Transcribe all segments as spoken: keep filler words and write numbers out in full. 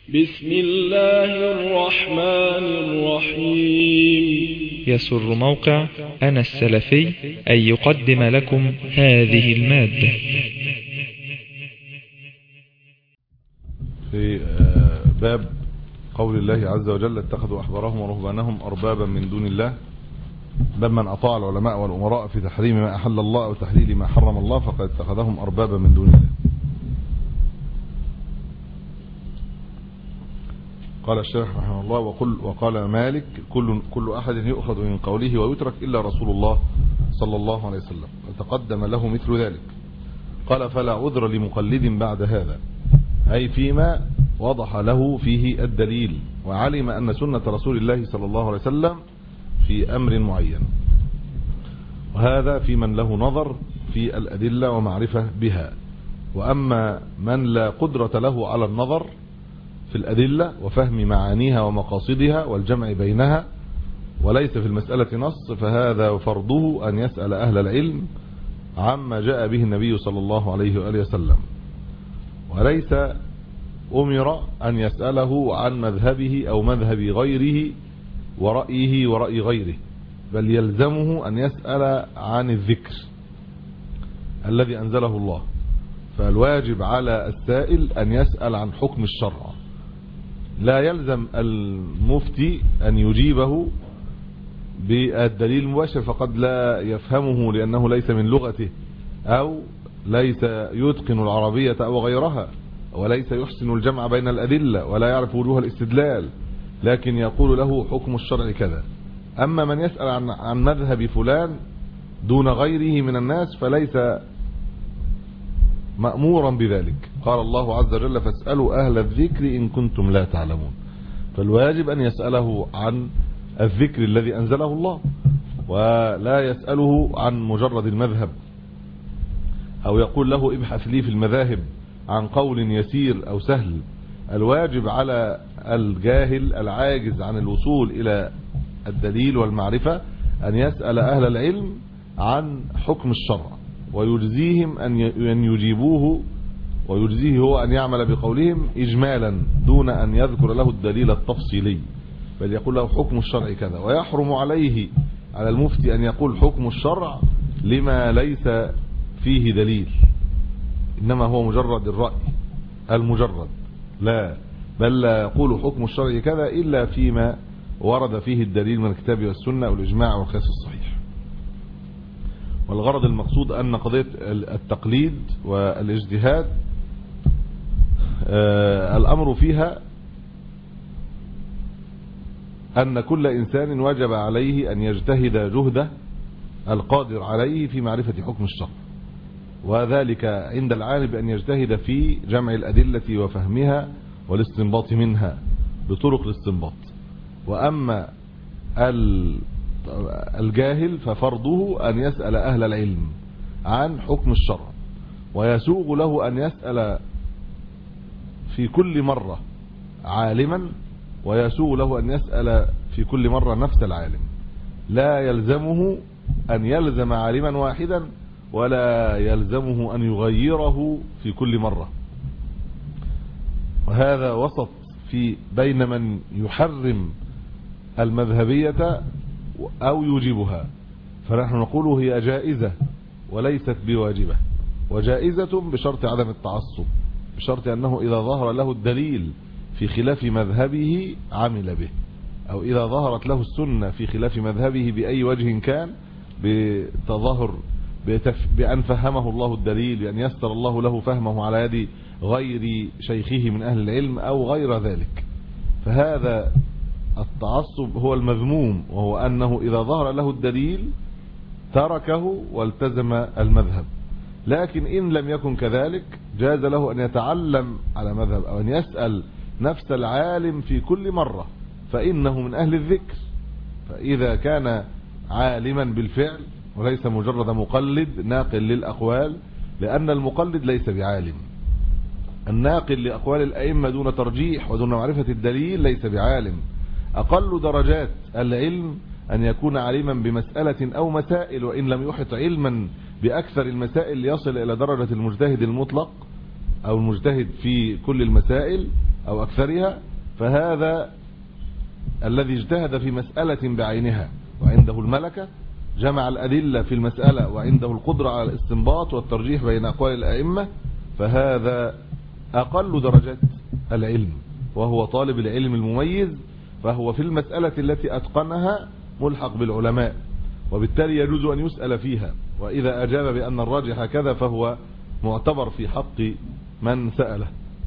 بسم الله الرحمن الرحيم. يسر موقع أنا السلفي أن يقدم لكم هذه المادة. في باب قول الله عز وجل: اتخذوا أحبارهم ورهبانهم أربابا من دون الله. باب من أطاع العلماء والأمراء في تحريم ما أحل الله أو تحليل ما حرم الله فقد اتخذهم أربابا من دون الله. قال الشيخ رحمه الله: وقل وقال مالك: كل كل أحد يؤخذ من قوله ويترك إلا رسول الله صلى الله عليه وسلم، وتقدم له مثل ذلك. قال: فلا عذر لمقلد بعد هذا، أي فيما وضح له فيه الدليل وعلم أن سنة رسول الله صلى الله عليه وسلم في أمر معين، وهذا في من له نظر في الأدلة ومعرفة بها. وأما من لا قدرة له على النظر في الأدلة وفهم معانيها ومقاصدها والجمع بينها وليس في المسألة نص، فهذا فرضه أن يسأل أهل العلم عما جاء به النبي صلى الله عليه وآله وسلم، وليس أمر أن يسأله عن مذهبه أو مذهب غيره ورأيه ورأي غيره، بل يلزمه أن يسأل عن الذكر الذي أنزله الله. فالواجب على السائل أن يسأل عن حكم الشرع، لا يلزم المفتي أن يجيبه بالدليل المباشر، فقد لا يفهمه لأنه ليس من لغته أو ليس يتقن العربية أو غيرها، وليس يحسن الجمع بين الأدلة ولا يعرف وجوه الاستدلال، لكن يقول له حكم الشرع كذا. أما من يسأل عن عن مذهب فلان دون غيره من الناس فليس مأمورا بذلك. قال الله عز وجل: فاسألوا أهل الذكر إن كنتم لا تعلمون. فالواجب أن يسأله عن الذكر الذي أنزله الله، ولا يسأله عن مجرد المذهب، أو يقول له ابحث لي في المذاهب عن قول يسير أو سهل. الواجب على الجاهل العاجز عن الوصول إلى الدليل والمعرفة أن يسأل أهل العلم عن حكم الشرع، ويجزيهم أن يجيبوه، ويجزيه هو أن يعمل بقولهم إجمالا دون أن يذكر له الدليل التفصيلي، بل يقول له حكم الشرع كذا. ويحرم عليه على المفتي أن يقول حكم الشرع لما ليس فيه دليل، إنما هو مجرد الرأي المجرد، لا بل لا يقول حكم الشرع كذا إلا فيما ورد فيه الدليل من الكتاب والسنة والإجماع والقياس الصحيح. والغرض المقصود أن قضية التقليد والاجتهاد الأمر فيها أن كل إنسان وجب عليه أن يجتهد جهده القادر عليه في معرفة حكم الشرع، وذلك عند العالم بأن يجتهد في جمع الأدلة وفهمها والاستنباط منها بطرق الاستنباط. وأما الجاهل ففرضه أن يسأل أهل العلم عن حكم الشرع، ويسوغ له أن يسأل في كل مرة عالما، ويسوغ له أن يسأل في كل مرة نفس العالم. لا يلزمه أن يلزم عالما واحدا، ولا يلزمه أن يغيره في كل مرة. وهذا وسط في بين من يحرم المذهبية أو يوجبها، فنحن نقول هي جائزة وليست بواجبة، وجائزة بشرط عدم التعصب، بشرط أنه إذا ظهر له الدليل في خلاف مذهبه عمل به، أو إذا ظهرت له السنة في خلاف مذهبه بأي وجه كان، بتظاهر بأن فهمه الله الدليل، بأن يسر الله له فهمه على يد غير شيخه من أهل العلم أو غير ذلك. فهذا التعصب هو المذموم، وهو أنه إذا ظهر له الدليل تركه والتزم المذهب. لكن إن لم يكن كذلك جاز له أن يتعلم على مذهب، أو أن يسأل نفس العالم في كل مرة، فإنه من أهل الذكر. فإذا كان عالما بالفعل وليس مجرد مقلد ناقل للأقوال، لأن المقلد ليس بعالم. الناقل لأقوال الأئمة دون ترجيح ودون معرفة الدليل ليس بعالم. أقل درجات العلم أن يكون عالما بمسألة أو مسائل، وإن لم يحط علما بأكثر المسائل ليصل إلى درجة المجتهد المطلق أو المجتهد في كل المسائل، أو أكثرها، فهذا الذي اجتهد في مسألة بعينها وعنده الملكة، جمع الأدلة في المسألة وعنده القدرة على الاستنباط والترجيح بين أقوال الأئمة، فهذا أقل درجات العلم، وهو طالب العلم المميز، فهو في المسألة التي أتقنها ملحق بالعلماء، وبالتالي يجوز أن يسأل فيها، وإذا أجاب بأن الراجح كذا فهو معتبر في حق من سأله.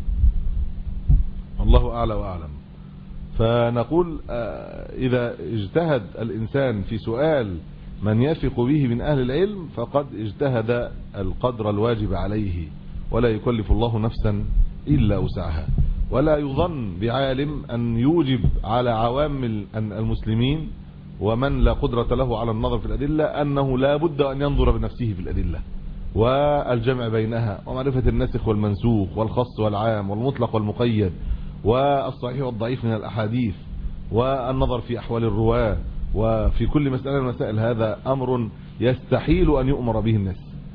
الله أعلى وأعلم. فنقول إذا اجتهد الإنسان في سؤال من يثق به من أهل العلم فقد اجتهد القدر الواجب عليه، ولا يكلف الله نفسا إلا وسعها. ولا يظن بعالم أن يوجب على عوام المسلمين ومن لا قدرة له على النظر في الأدلة أنه لا بد أن ينظر بنفسه في الأدلة والجمع بينها ومعرفة الناسخ والمنسوخ والخاص والعام والمطلق والمقيد والصحيح والضعيف من الأحاديث والنظر في أحوال الرواة وفي كل مسألة من المسائل. هذا أمر يستحيل أن يؤمر به الناس.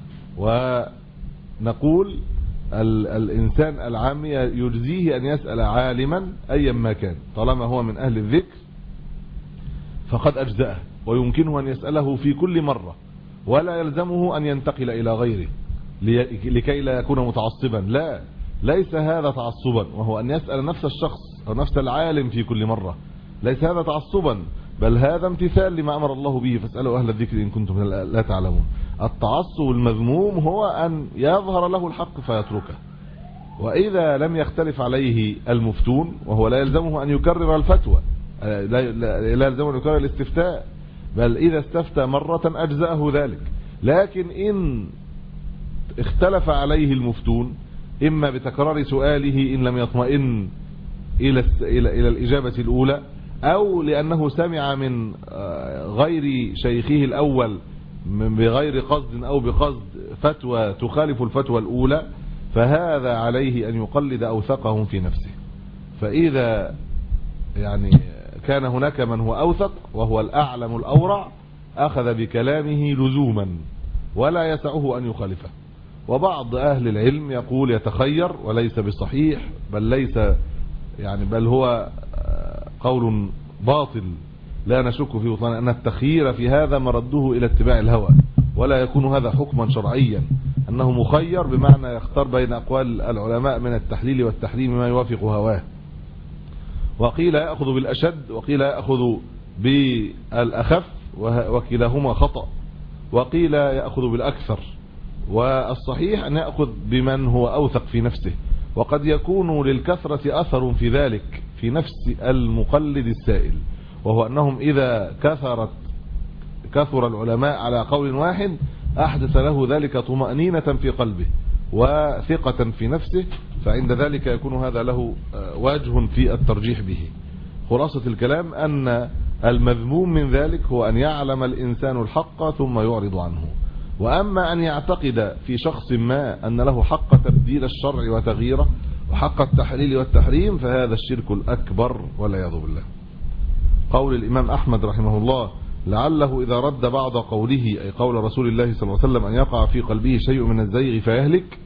ونقول الإنسان العام يجزيه أن يسأل عالما أيا ما كان طالما هو من أهل الذكر فقد أجزأه، ويمكنه أن يسأله في كل مرة ولا يلزمه أن ينتقل إلى غيره لكي لا يكون متعصبا. لا، ليس هذا تعصبا، وهو أن يسأل نفس الشخص أو نفس العالم في كل مرة، ليس هذا تعصبا، بل هذا امتثال لما أمر الله به، فاسألوا أهل الذكر إن كنتم لا تعلمون. التعصب المذموم هو أن يظهر له الحق فيتركه، وإذا لم يختلف عليه المفتون وهو لا يلزمه أن يكرر الفتوى، لا يلزمه أن يكرر الاستفتاء، بل إذا استفتى مرة أجزأه ذلك. لكن إن اختلف عليه المفتون إما بتكرار سؤاله إن لم يطمئن إلى إلى الإجابة الأولى، أو لأنه سمع من غير شيخه الأول بغير قصد أو بقصد فتوى تخالف الفتوى الأولى، فهذا عليه أن يقلد أوثقهم في نفسه. فإذا يعني كان هناك من هو أوثق وهو الأعلم الأورع أخذ بكلامه لزوما ولا يسعه أن يخالفه. وبعض أهل العلم يقول يتخير، وليس بصحيح، بل ليس يعني بل هو قول باطل لا نشك فيه بطلان، أن التخيير في هذا مرده إلى اتباع الهوى، ولا يكون هذا حكما شرعيا، أنه مخير بمعنى يختار بين أقوال العلماء من التحليل والتحريم ما يوافق هواه. وقيل يأخذ بالأشد وقيل يأخذ بالأخف، وكلاهما خطأ، وقيل يأخذ بالأكثر، والصحيح أن يأخذ بمن هو أوثق في نفسه. وقد يكون للكثرة أثر في ذلك في نفس المقلد السائل، وهو أنهم إذا كثرت كثر العلماء على قول واحد أحدث له ذلك طمأنينة في قلبه وثقة في نفسه، فعند ذلك يكون هذا له وجه في الترجيح به. خلاصة الكلام أن المذموم من ذلك هو أن يعلم الإنسان الحق ثم يعرض عنه. وأما أن يعتقد في شخص ما أن له حق تبديل الشرع وتغييره وحق التحليل والتحريم، فهذا الشرك الأكبر والعياذ بالله. قول الإمام أحمد رحمه الله لعله إذا رد بعض قوله أي قول رسول الله صلى الله عليه وسلم أن يقع في قلبه شيء من الزيغ فيهلك،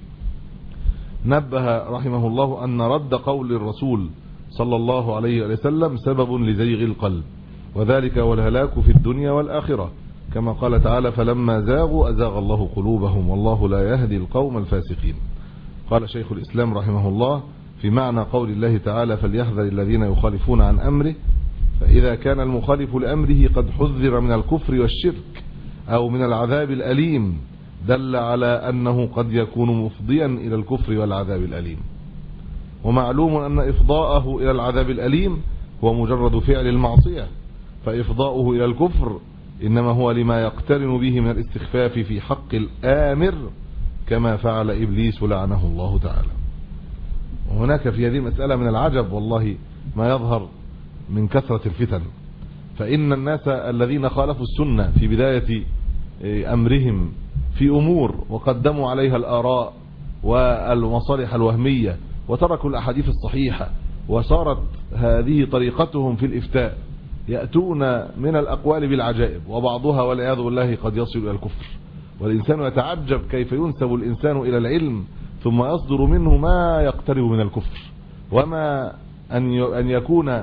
نبه رحمه الله أن رد قول الرسول صلى الله عليه وسلم سبب لزيغ القلب، وذلك والهلاك في الدنيا والآخرة، كما قال تعالى فلما زاغوا أزاغ الله قلوبهم والله لا يهدي القوم الفاسقين. قال شيخ الإسلام رحمه الله في معنى قول الله تعالى فليحذر الذين يخالفون عن أمره، فإذا كان المخالف لأمره قد حذر من الكفر والشرك أو من العذاب الأليم دل على أنه قد يكون مفضيا إلى الكفر والعذاب الأليم. ومعلوم أن إفضاءه إلى العذاب الأليم هو مجرد فعل المعصية، فإفضاؤه إلى الكفر إنما هو لما يقترن به من الاستخفاف في حق الآمر، كما فعل إبليس لعنه الله تعالى. وهناك في هذه المسألة من العجب والله ما يظهر من كثرة الفتن، فإن الناس الذين خالفوا السنة في بداية أمرهم في أمور وقدموا عليها الآراء والمصالح الوهمية وتركوا الأحاديث الصحيحة، وصارت هذه طريقتهم في الإفتاء، يأتون من الأقوال بالعجائب، وبعضها والعياذ بالله قد يصل إلى الكفر. والإنسان يتعجب كيف ينسب الإنسان إلى العلم ثم يصدر منه ما يقترب من الكفر، وما أن يكون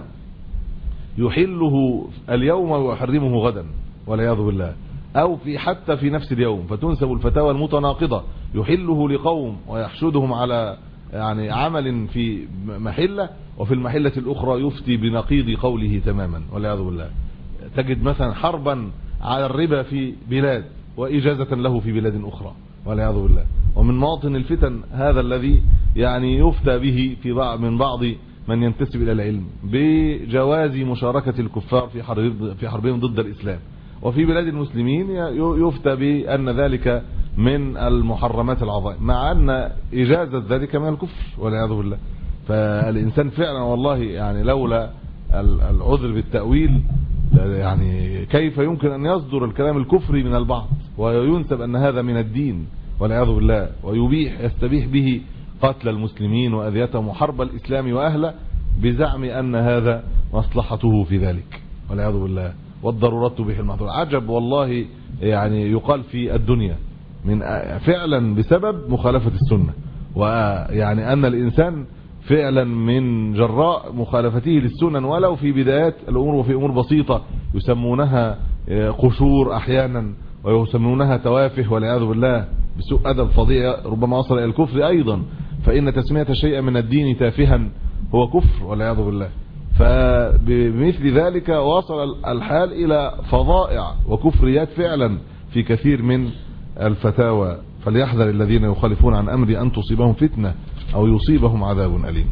يحله اليوم ويحرمه غدا والعياذ بالله، أو في حتى في نفس اليوم، فتنسب الفتاوى المتناقضة يحله لقوم ويحشدهم على يعني عمل في محلة، وفي المحلة الأخرى يفتي بنقيض قوله تماما والعياذ بالله. تجد مثلا حربا على الربا في بلاد وإجازة له في بلاد أخرى والعياذ بالله. ومن مواطن الفتن هذا الذي يعني يفتى به في بعض من بعض من ينتسب إلى العلم بجواز مشاركة الكفار في حرب في حربهم ضد الإسلام، وفي بلاد المسلمين يفتى بأن ذلك من المحرمات العظائم، مع أن إجازة ذلك من الكفر والعياذ بالله. فالإنسان فعلا والله يعني لولا العذر بالتأويل يعني كيف يمكن أن يصدر الكلام الكفري من البعض وينسب أن هذا من الدين والعياذ بالله، ويبيح يستبيح به قتل المسلمين وأذيتهم وحرب الإسلام وأهله بزعم أن هذا مصلحته في ذلك والعياذ بالله، والضرورات تبيح المحظورات. عجب والله يعني يقال في الدنيا من فعلا بسبب مخالفة السنة، ويعني أن الإنسان فعلا من جراء مخالفته للسنن ولو في بدايات الأمور وفي أمور بسيطة يسمونها قشور أحيانا ويسمونها توافه والعياذ بالله بسوء أدب فظيع ربما وصل إلى الكفر أيضا، فإن تسمية شيء من الدين تافها هو كفر والعياذ بالله. فبمثل ذلك وصل الحال إلى فظائع وكفريات فعلا في كثير من الفتاوى، فليحذر الذين يخالفون عن أمر أن تصيبهم فتنة أو يصيبهم عذاب أليم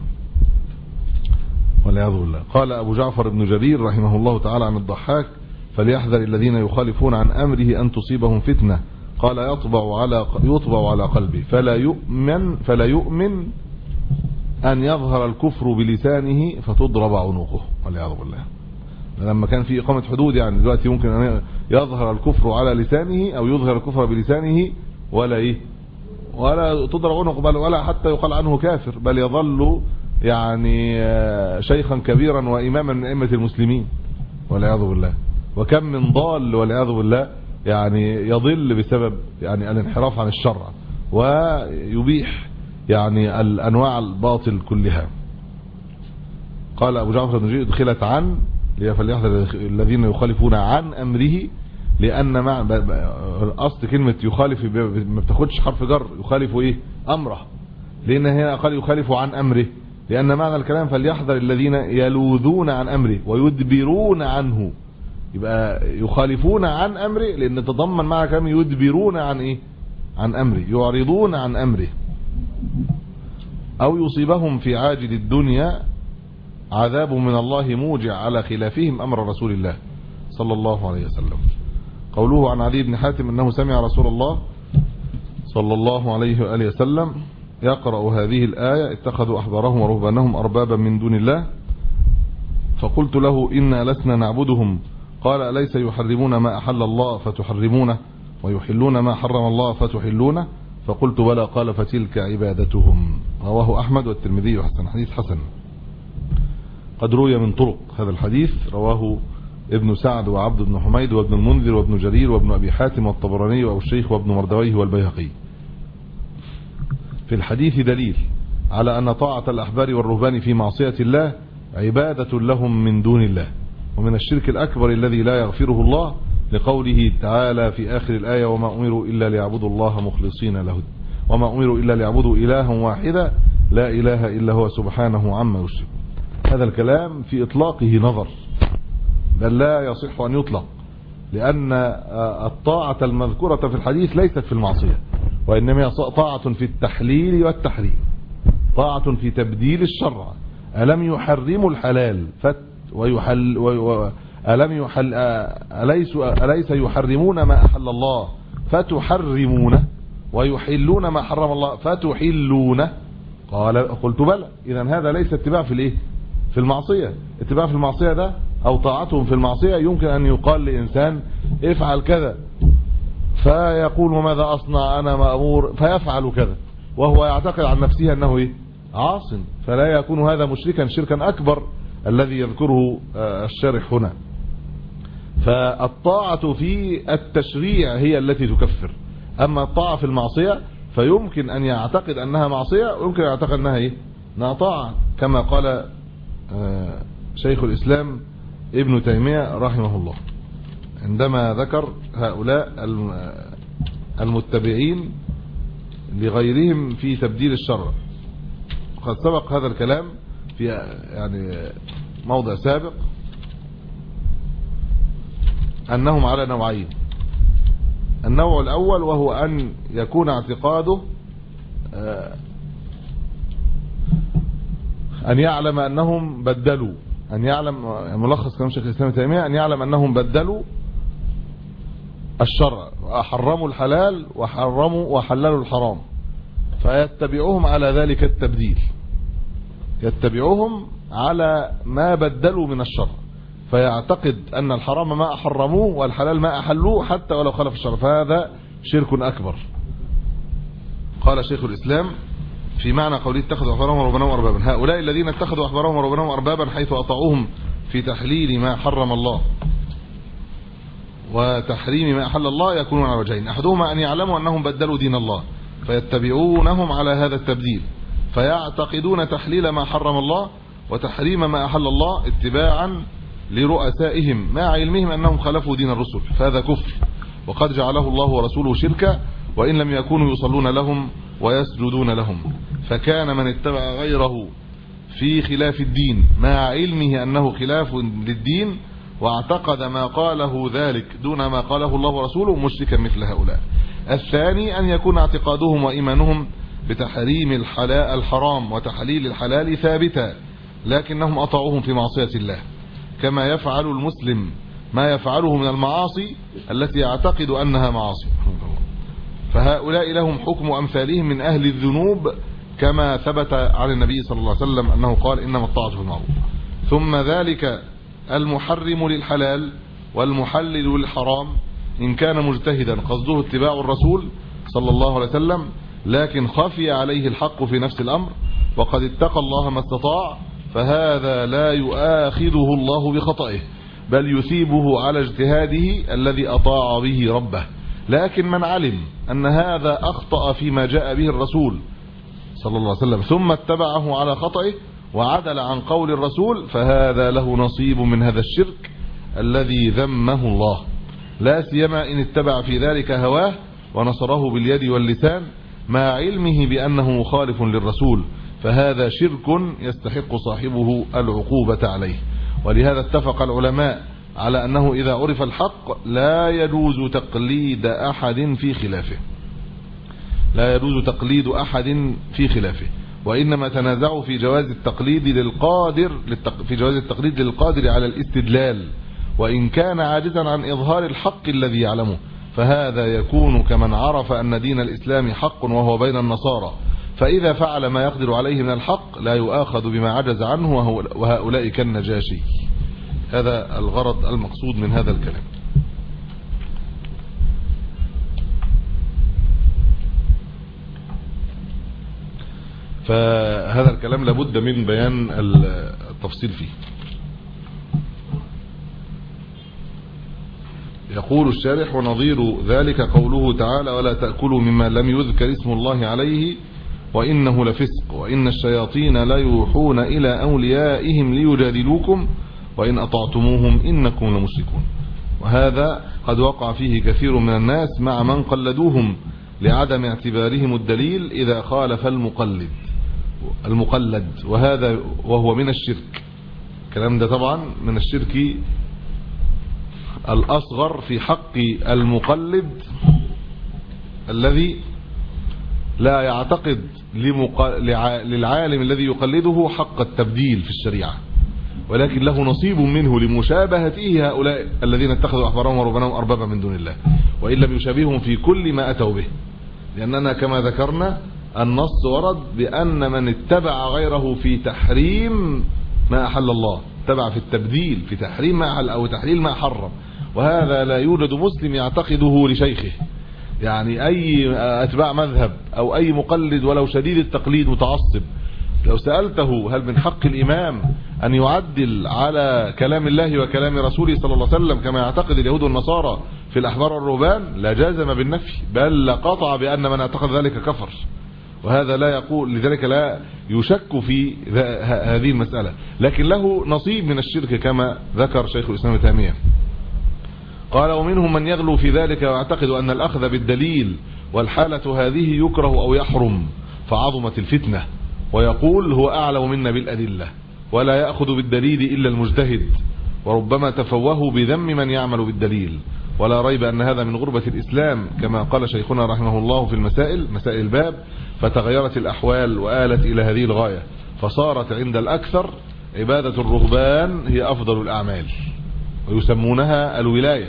والعياذ بالله. قال أبو جعفر بن جرير رحمه الله تعالى عن الضحاك: فليحذر الذين يخالفون عن أمره أن تصيبهم فتنة، قال يطبع على يطبع على قلبه فلا يؤمن فلا يؤمن أن يظهر الكفر بلسانه فتضرب عنقه والعياذ بالله. لما كان في إقامة حدود يعني دلوقتي ممكن أن يظهر الكفر على لسانه أو يظهر الكفر بلسانه ولا إيه ولا تضرب عنقه، بل ولا حتى يقال عنه كافر، بل يظل يعني شيخا كبيرا وإماما من أئمة المسلمين والعياذ بالله. وكم من ضال والعياذ بالله يعني يضل بسبب يعني الانحراف عن الشرع ويبيح يعني الأنواع الباطل كلها. قال أبو جعفر بن جرير: دخلت عن فليحذر الذين يخالفون عن أمره، لأن مع أصل كلمة يخالف ما بتاخدش حرف جر، يخالف إيه أمره، لأن هنا قال يخالف عن أمره، لأن معنى الكلام فليحذر الذين يلوذون عن أمره ويدبرون عنه، يبقى يخالفون عن أمره لأن تضمن معنى كلام يدبرون عن إيه عن أمره، يعرضون عن أمره، أو يصيبهم في عاجل الدنيا عذاب من الله موجع على خلافهم أمر رسول الله صلى الله عليه وسلم. قوله عن علي بن حاتم أنه سمع رسول الله صلى الله عليه وآله وسلم يقرأ هذه الآية: اتخذوا أحبارهم ورهبانهم أربابا من دون الله، فقلت له: إنا لسنا نعبدهم، قال: أليس يحرمون ما أحل الله فتحرمونه ويحلون ما حرم الله فتحلونه؟ فقلت: بلى، قال: فتلك عبادتهم. رواه أحمد والترمذي وحسن، حديث حسن. قد روي من طرق هذا الحديث، رواه ابن سعد وعبد بن حميد وابن المنذر وابن جرير وابن أبي حاتم والطبراني وابو الشيخ وابن مردويه والبيهقي. في الحديث دليل على أن طاعة الأحبار والرهبان في معصية الله عبادة لهم من دون الله، ومن الشرك الأكبر الذي لا يغفره الله، لقوله تعالى في آخر الآية: وما أمروا إلا ليعبدوا الله مخلصين له وما أمروا إلا ليعبدوا إلها واحدا لا إله إلا هو سبحانه عما يشركون. هذا الكلام في إطلاقه نظر، بل لا يصح أن يطلق، لأن الطاعة المذكورة في الحديث ليست في المعصية، وإنما طاعة في التحليل والتحريم، طاعة في تبديل الشرع. ألم يحرموا الحلال فت ويحل و... ألم يحل أليس أليس يحرمون ما أحل الله فتحرمونه ويحلون ما حرم الله فتحلونه؟ قال: قلت بلى. إذا هذا ليس اتباع في الايه في المعصية. اتباع في المعصية ده أو طاعتهم في المعصية يمكن أن يقال لإنسان افعل كذا، فيقول: وماذا أصنع أنا مأمور، فيفعل كذا، وهو يعتقد عن نفسه أنه إيه عاص، فلا يكون هذا مشركا شركا أكبر الذي يذكره الشارح هنا. فالطاعة في التشريع هي التي تكفر، أما الطاعة في المعصية فيمكن أن يعتقد أنها معصية ويمكن أن يعتقد أنها إيه نطاع كما قال شيخ الإسلام ابن تيمية رحمه الله عندما ذكر هؤلاء المتبعين لغيرهم في تبديل الشرع. قد سبق هذا الكلام في يعني موضع سابق أنهم على نوعين. النوع الأول وهو أن يكون اعتقاده أن يعلم أنهم بدلوا، أن يعلم ملخص كلام شيخ الإسلام ابن تيمية، أن يعلم أنهم بدلوا الشرع وحرموا الحلال وحرموا وحللوا الحرام، فيتبعوهم على ذلك التبديل، يتبعوهم على ما بدلوا من الشرع، فيعتقد أن الحرام ما أحرموه والحلال ما أحلوه حتى ولو خالف الشرع، فهذا شرك أكبر. قال شيخ الإسلام في معنى قوله اتخذوا أحبارهم ورهبانهم أربابا: هؤلاء الذين اتخذوا أحبارهم ورهبانهم أربابا حيث أطاعوهم في تحليل ما حرم الله وتحريم ما أحل الله يكونون على وجهين: أحدهما أن يعلموا أنهم بدلوا دين الله فيتبعونهم على هذا التبديل، فيعتقدون تحليل ما حرم الله وتحريم ما أحل الله اتباعا لرؤسائهم مع علمهم أنهم خالفوا دين الرسل، فهذا كفر وقد جعله الله ورسوله شركا، وإن لم يكونوا يصلون لهم ويسجدون لهم. فكان من اتبع غيره في خلاف الدين مع علمه أنه خلاف للدين واعتقد ما قاله ذلك دون ما قاله الله ورسوله مشركا مثل هؤلاء. الثاني أن يكون اعتقادهم وإيمانهم بتحريم الحلال الحرام وتحليل الحلال ثابتا، لكنهم أطاعوهم في معصية الله، كما يفعل المسلم ما يفعله من المعاصي التي يعتقد أنها معاصي. فهؤلاء لهم حكم أمثالهم من أهل الذنوب، كما ثبت عن النبي صلى الله عليه وسلم أنه قال: إنما الطاعة في المعروف. ثم ذلك المحرم للحلال والمحلل للحرام إن كان مجتهدا قصده اتباع الرسول صلى الله عليه وسلم، لكن خفي عليه الحق في نفس الأمر وقد اتقى الله ما استطاع، فهذا لا يؤاخذه الله بخطئه بل يثيبه على اجتهاده الذي أطاع به ربه. لكن من علم أن هذا أخطأ فيما جاء به الرسول صلى الله عليه وسلم ثم اتبعه على خطئه وعدل عن قول الرسول، فهذا له نصيب من هذا الشرك الذي ذمه الله، لا سيما إن اتبع في ذلك هواه ونصره باليد واللسان مع علمه بأنه مخالف للرسول، فهذا شرك يستحق صاحبه العقوبة عليه. ولهذا اتفق العلماء على أنه إذا عرف الحق لا يجوز تقليد أحد في خلافه، لا يجوز تقليد أحد في خلافه، وإنما تنازعوا في جواز التقليد للقادر في جواز التقليد للقادر على الاستدلال، وإن كان عاجزا عن إظهار الحق الذي يعلمه، فهذا يكون كمن عرف أن دين الإسلام حق وهو بين النصارى، فإذا فعل ما يقدر عليه من الحق لا يؤاخذ بما عجز عنه، وهؤلاء كالنجاشي. هذا الغرض المقصود من هذا الكلام. فهذا الكلام لابد من بيان التفصيل فيه. يقول الشارح: ونظير ذلك قوله تعالى: ولا تأكلوا مما لم يذكر اسم الله عليه وإنه لفسق وإن الشياطين لا يوحون إلى أوليائهم ليجادلوكم وإن أطعتموهم إنكم لمشركون. وهذا قد وقع فيه كثير من الناس مع من قلدوهم لعدم اعتبارهم الدليل إذا خالف المقلد المقلد وهذا وهو من الشرك. الكلام ده طبعا من الشرك الأصغر في حق المقلد الذي لا يعتقد للعالم الذي يقلده حق التبديل في الشريعة، ولكن له نصيب منه لمشابهته هؤلاء الذين اتخذوا أحبارهم ورهبانهم أربابا من دون الله، وإن لم يشابههم في كل ما أتوا به. لأننا كما ذكرنا النص ورد بأن من اتبع غيره في تحريم ما أحل الله اتبع في التبديل في تحريم ما أحل أو تحليل ما حرم، وهذا لا يوجد مسلم يعتقده لشيخه. يعني أي أتباع مذهب أو أي مقلد ولو شديد التقليد متعصب لو سألته هل من حق الإمام أن يعدل على كلام الله وكلام رسوله صلى الله عليه وسلم كما يعتقد اليهود والنصارى في الأحبار والرهبان، لا جازم بالنفي، بل لقطع بأن من اعتقد ذلك كفر. وهذا لا يقول، لذلك لا يشك في هذه المسألة، لكن له نصيب من الشرك كما ذكر شيخ الإسلام ابن تيمية. قال ومنهم من يغلو في ذلك ويعتقد أن الأخذ بالدليل والحالة هذه يكره أو يحرم فعظمت الفتنة، ويقول هو أعلم منا بالأدلة ولا يأخذ بالدليل إلا المجتهد، وربما تفوه بذم من يعمل بالدليل، ولا ريب أن هذا من غربة الإسلام كما قال شيخنا رحمه الله في المسائل مسائل الباب، فتغيرت الأحوال وآلت إلى هذه الغاية، فصارت عند الأكثر عبادة الرهبان هي أفضل الأعمال، ويسمونها الولاية.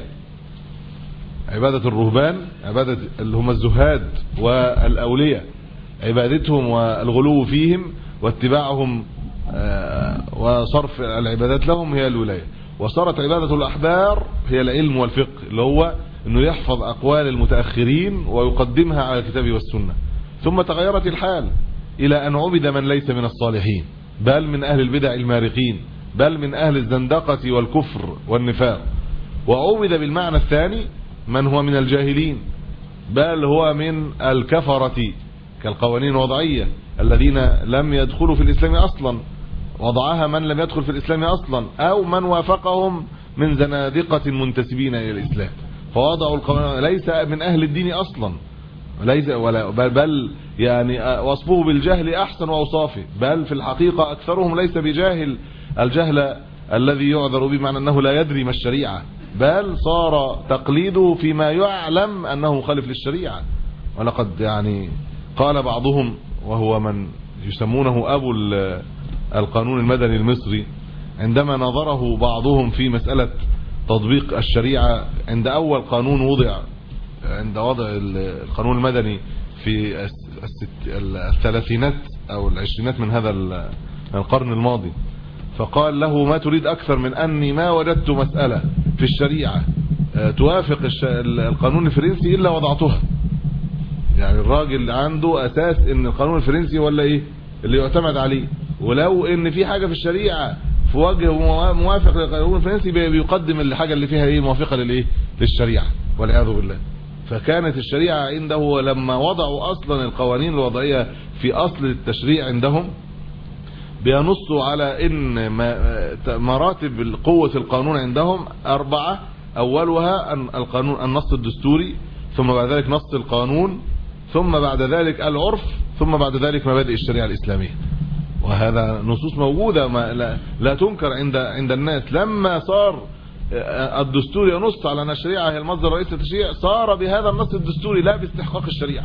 عبادة الرهبان عبادة اللي هم الزهاد والأولياء، عبادتهم والغلو فيهم واتباعهم وصرف العبادات لهم هي الولاية. وصارت عبادة الأحبار هي العلم والفقه، اللي هو انه يحفظ أقوال المتأخرين ويقدمها على الكتاب والسنة. ثم تغيرت الحال إلى أن عبد من ليس من الصالحين، بل من أهل البدع المارقين، بل من أهل الزندقة والكفر والنفاق. وعبد بالمعنى الثاني من هو من الجاهلين، بل هو من الكفرة كالقوانين الوضعية الذين لم يدخلوا في الإسلام أصلا، وضعها من لم يدخل في الإسلام أصلا أو من وافقهم من زنادقة منتسبين إلى الإسلام، فوضعوا القوانين ليس من أهل الدين أصلا، ليس ولا بل, بل يعني وصفه بالجهل أحسن وأوصافه، بل في الحقيقة أكثرهم ليس بجاهل الجهل الذي يعذر به معنى أنه لا يدري ما الشريعة، بل صار تقليده فيما يعلم أنه مخالف للشريعة. ولقد يعني قال بعضهم وهو من يسمونه أبو القانون المدني المصري، عندما نظره بعضهم في مسألة تطبيق الشريعة عند أول قانون وضع عند وضع القانون المدني في الثلاثينات أو العشرينات من هذا القرن الماضي، فقال له ما تريد أكثر من أني ما وجدت مسألة في الشريعة توافق القانون الفرنسي إلا وضعتها. يعني الراجل عنده أساس إن القانون الفرنسي ولا إيه اللي يعتمد عليه، ولو إن في حاجة في الشريعة في وجه موافق للقانون الفرنسي بيقدم الحاجة اللي فيها إيه موافقة للإيه للشريعة والعياذ بالله. فكانت الشريعة عنده لما وضعوا أصلا القوانين الوضعية في أصل التشريع عندهم بينصوا على ان مراتب قوة القانون عندهم أربعة، أولها القانون النص الدستوري، ثم بعد ذلك نص القانون، ثم بعد ذلك العرف، ثم بعد ذلك مبادئ الشريعة الإسلامية. وهذا نصوص موجودة ما لا, لا تنكر عند عند الناس. لما صار الدستور ينص على أن الشريعة هي المصدر الرئيسي للتشريع، صار بهذا النص الدستوري لا باستحقاق الشريعة،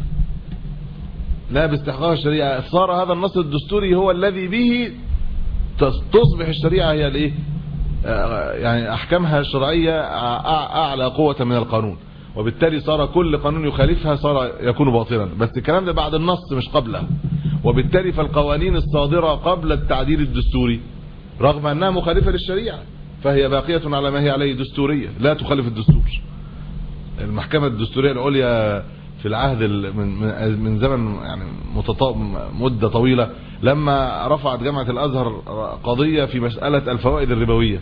لا باستحقاق الشريعة، صار هذا النص الدستوري هو الذي به تصبح الشريعة هي الايه يعني احكامها الشرعية اعلى قوة من القانون، وبالتالي صار كل قانون يخالفها صار يكون باطلا. بس الكلام ده بعد النص مش قبله، وبالتالي فالقوانين الصادرة قبل التعديل الدستوري رغم انها مخالفة للشريعة فهي باقية على ما هي عليه دستورية، لا تخالف الدستور. المحكمة الدستورية العليا في العهد من من زمن يعني مدة طويلة لما رفعت جامعة الأزهر قضية في مسألة الفوائد الربوية،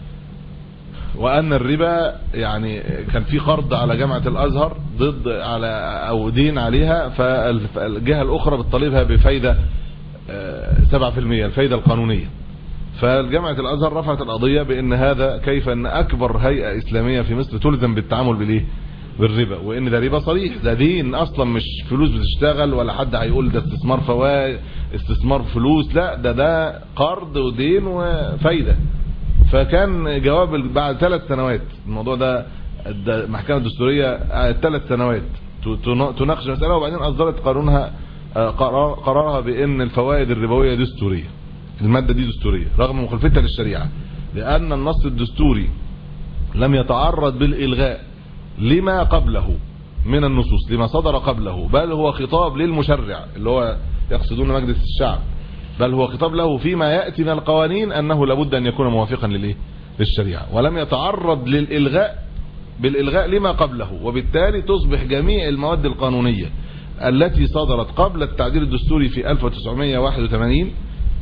وأن الربا يعني كان في قرض على جامعة الأزهر ضد على أو دين عليها، فالجهة الأخرى بتطالبها بفايدة سبعة في المية الفايدة القانونية. فالجامعة الأزهر رفعت القضية بأن هذا كيف أن أكبر هيئة إسلامية في مصر تلزم بالتعامل بالإيه بالربا، وان ده ربا صريح، ده دين اصلا مش فلوس بتشتغل ولا حد هيقول ده استثمار فوائد استثمار فلوس، لا ده ده قرض ودين وفايدة. فكان جواب بعد ثلاث سنوات الموضوع ده المحكمة الدستورية ثلاث سنوات تناقش المسألة، وبعدين اصدرت قانونها قرارها بان الفوائد الربوية دستورية، المادة دي دستورية رغم مخالفتها للشريعة، لان النص الدستوري لم يتعرض بالإلغاء لما قبله من النصوص، لما صدر قبله، بل هو خطاب للمشرع اللي هو يقصدون مجلس الشعب، بل هو خطاب له فيما يأتي من القوانين أنه لابد أن يكون موافقا للإيه للشريعة، ولم يتعرض للإلغاء بالإلغاء لما قبله. وبالتالي تصبح جميع المواد القانونية التي صدرت قبل التعديل الدستوري في ألف وتسعمائة وواحد وثمانين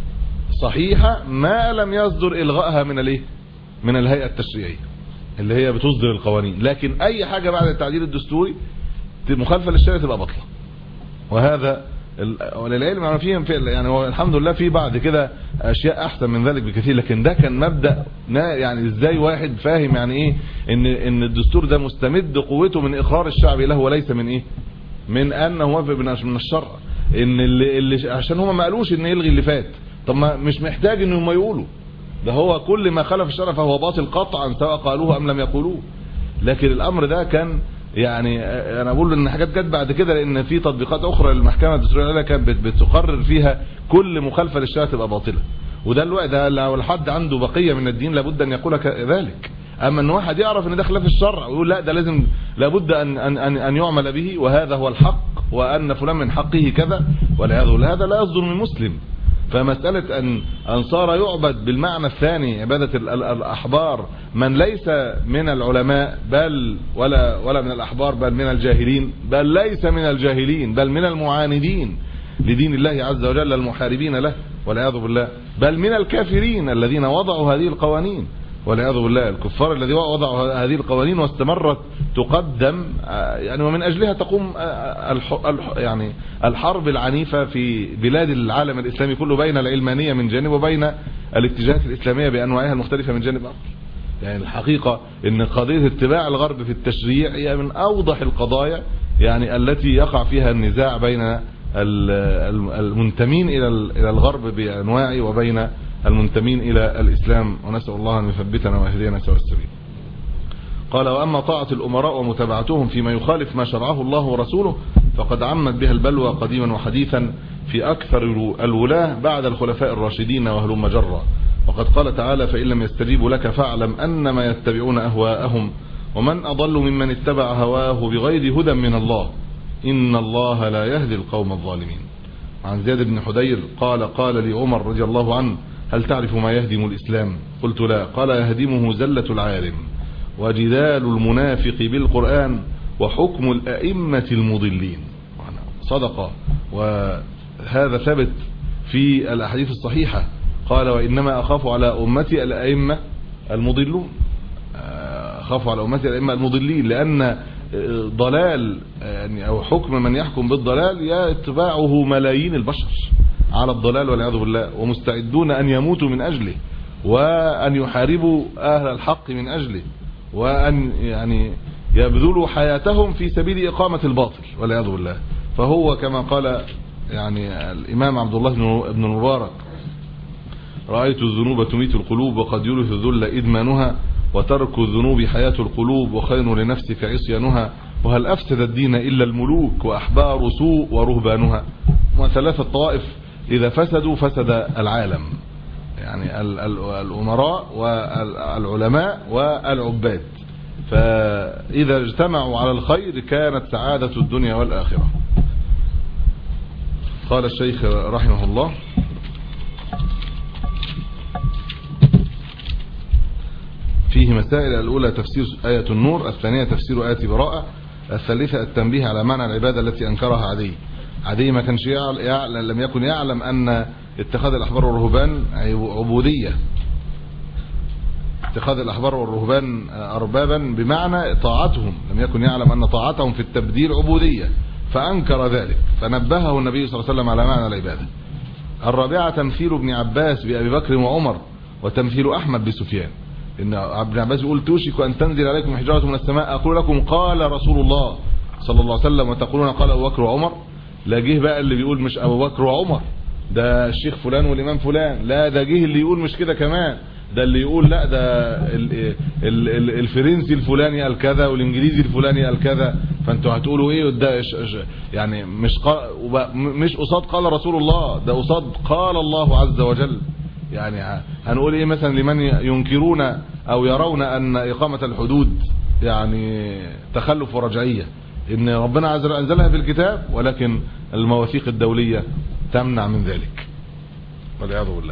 صحيحة ما لم يصدر إلغائها من الايه من الهيئة التشريعية اللي هي بتصدر القوانين. لكن اي حاجة بعد التعديل الدستوري مخالفة للشريعة تبقى بطلة، وهذا وللعلم انا فيهم في يعني هو الحمد لله في بعد كده اشياء احسن من ذلك بكثير، لكن ده كان مبدا يعني ازاي واحد فاهم يعني ايه ان ان الدستور ده مستمد قوته من اقرار الشعب له وليس من ايه من انه موافق من الشرع، ان اللي, اللي عشان هم ما قالوش ان يلغي اللي فات، طب ما مش محتاج ان هم يقولوا ده، هو كل ما خالف الشرع فهو باطل قطعا سواء قالوه ام لم يقولوه. لكن الامر ده كان يعني انا بقول ان حاجات جت بعد كده، لان في تطبيقات اخرى للمحكمه الدستوريه كانت بتقرر فيها كل مخالفه للشرع تبقى باطله، وده الوقت ده لو الحد عنده بقيه من الدين لابد ان يقول ذلك. اما ان واحد يعرف ان ده خلاف الشرع ويقول لا ده لازم لابد ان ان ان, أن يعمل به وهذا هو الحق وان فلان من حقه كذا والعياذ بالله، هذا لا يصدر من مسلم. فمسألة أن أن صار يعبد بالمعنى الثاني عبادة الأحبار من ليس من العلماء بل ولا ولا من الأحبار بل من الجاهلين، بل ليس من الجاهلين بل من المعاندين لدين الله عز وجل المحاربين له والعياذ بالله، بل من الكافرين الذين وضعوا هذه القوانين والعياذ بالله، الكفار الذين وضعوا هذه القوانين واستمرت تقدم يعني ومن أجلها تقوم يعني الحرب العنيفة في بلاد العالم الإسلامي كله بين العلمانية من جانب وبين الاتجاهات الإسلامية بأنواعها المختلفة من جانب آخر. يعني الحقيقة ان قضية اتباع الغرب في التشريع هي من أوضح القضايا يعني التي يقع فيها النزاع بين المنتمين إلى الغرب بأنواعه وبين المنتمين إلى الإسلام، ونسأل الله أن يثبتنا ويهدينا سواء السبيل. قال وأما طاعة الأمراء ومتابعتهم فيما يخالف ما شرعه الله ورسوله فقد عمت بها البلوى قديما وحديثا في أكثر الولاة بعد الخلفاء الراشدين وهلم جرا، وقد قال تعالى فإن لم يستجيبوا لك فاعلم أنما يتبعون أهواءهم ومن أضل ممن اتبع هواه بغير هدى من الله إن الله لا يهدي القوم الظالمين. عن زياد بن حدير قال قال لي عمر رضي الله عنه هل تعرف ما يهدم الإسلام؟ قلت لا. قال يهدمه زلة العالم وجدال المنافق بالقرآن وحكم الأئمة المضلين. صدق، وهذا ثبت في الأحاديث الصحيحة. قال وإنما أخاف على أمتي الأئمة المضلون، أخاف على أمتي الأئمة المضلين، لأن ضلال يعني أو حكم من يحكم بالضلال يتبعه ملايين البشر على الضلال والعياذ بالله، ومستعدون أن يموتوا من أجله وأن يحاربوا أهل الحق من أجله وأن يعني يبذلوا حياتهم في سبيل إقامة الباطل والعياذ بالله. فهو كما قال يعني الإمام عبد الله بن المبارك رأيت الذنوب تميت القلوب وقد يورث الذل إدمانها وترك الذنوب حياة القلوب وخير لنفسك عصيانها وهل أفسد الدين إلا الملوك وأحبار سوء ورهبانها. وثلاثة طوائف إذا فسدوا فسد العالم، يعني الأمراء والعلماء والعباد، فإذا اجتمعوا على الخير كانت سعادة الدنيا والآخرة. قال الشيخ رحمه الله فيه مسائل: الأولى تفسير آية النور، الثانية تفسير آية براءة، الثالثة التنبيه على معنى العبادة التي أنكرها عدي. عدي ما كانش يعلم، لم يكن يعلم أن اتخاذ الأحبار والرهبان عبودية، اتخاذ الأحبار والرهبان أربابا بمعنى طاعتهم، لم يكن يعلم أن طاعتهم في التبديل عبودية فأنكر ذلك، فنبهه النبي صلى الله عليه وسلم على معنى العبادة. الرابعة تمثيل ابن عباس بأبي بكر وعمر، وتمثيل أحمد بسفيان. إن ابن عباس يقول توشك أن تنزل عليكم حجارة من السماء أقول لكم قال رسول الله صلى الله عليه وسلم وتقولون قال أبو بكر وعمر. لا جه بقى اللي بيقول مش أبو بكر وعمر ده الشيخ فلان والإمام فلان، لا ده جه اللي يقول مش كده كمان، ده اللي يقول لا ده الفرنسي الفلاني قال كذا والانجليزي الفلاني قال كذا، فانتوا هتقولوا ايه؟ ده يعني مش مش قصاد قال رسول الله، ده قصاد قال الله عز وجل. يعني هنقول ايه مثلا لمن ينكرون او يرون ان اقامة الحدود يعني تخلف ورجعية، ان ربنا عز وجل انزلها في الكتاب ولكن المواثيق الدولية تمنع من ذلك والعياذ بالله.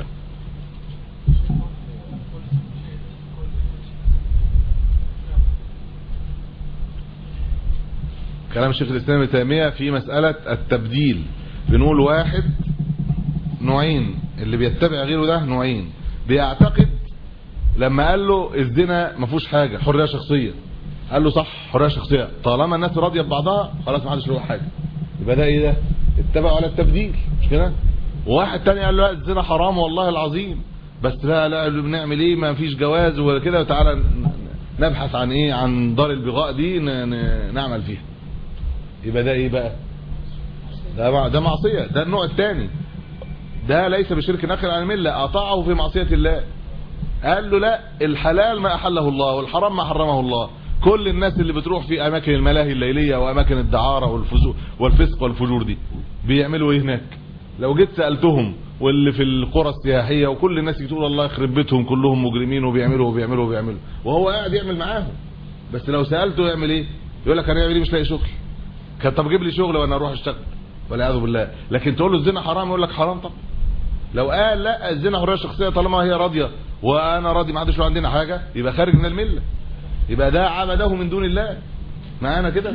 كلام الشيخ الإسلام ابن تيمية في مسألة التبديل، بنقول واحد نوعين، اللي بيتبع غيره ده نوعين، بيعتقد لما قال له الزنا ما فيهوش حاجة حرية شخصية، قال له صح حرية شخصية طالما الناس راضية ببعضها خلاص ما حدش له حاجة، يبقى ده ايه؟ ده اتبعوا على التبديل، مش كده؟ وواحد تاني قال له لا الزنا حرام والله العظيم، بس لا لا بنعمل ايه، ما فيش جواز ولا كده، وتعالى نبحث عن ايه، عن دار البغاء دي نعمل فيها. يبقى ده ايه بقى؟ ده ده معصيه، ده النوع الثاني، ده ليس بشرك ناقل عن المله، اطاعه في معصيه الله. قال له لا الحلال ما احله الله والحرام ما حرمه الله. كل الناس اللي بتروح في اماكن الملاهي الليليه واماكن الدعاره والفسوق والفسق والفجور دي بيعملوا ايه هناك؟ لو جيت سالتهم، واللي في القرى السياحيه وكل الناس تقول الله يخرب بيتهم كلهم مجرمين وبيعملوا وبيعملوا وبيعملوا، وهو قاعد يعمل معاهم. بس لو سالته يعمل ايه؟ يقول لك انا اعمل ايه مش لاقي شغل. كان طب جيب لي شغل وانا اروح اشتغل، والعياذ بالله. لكن تقول له الزنا حرام يقول لك حرام طبعا. لو قال لا الزنا حريه شخصيه طالما هي راضيه وانا راضي ما حدش له عندنا حاجه، يبقى خارج من المله، يبقى ده عبده من دون الله. معانا كده؟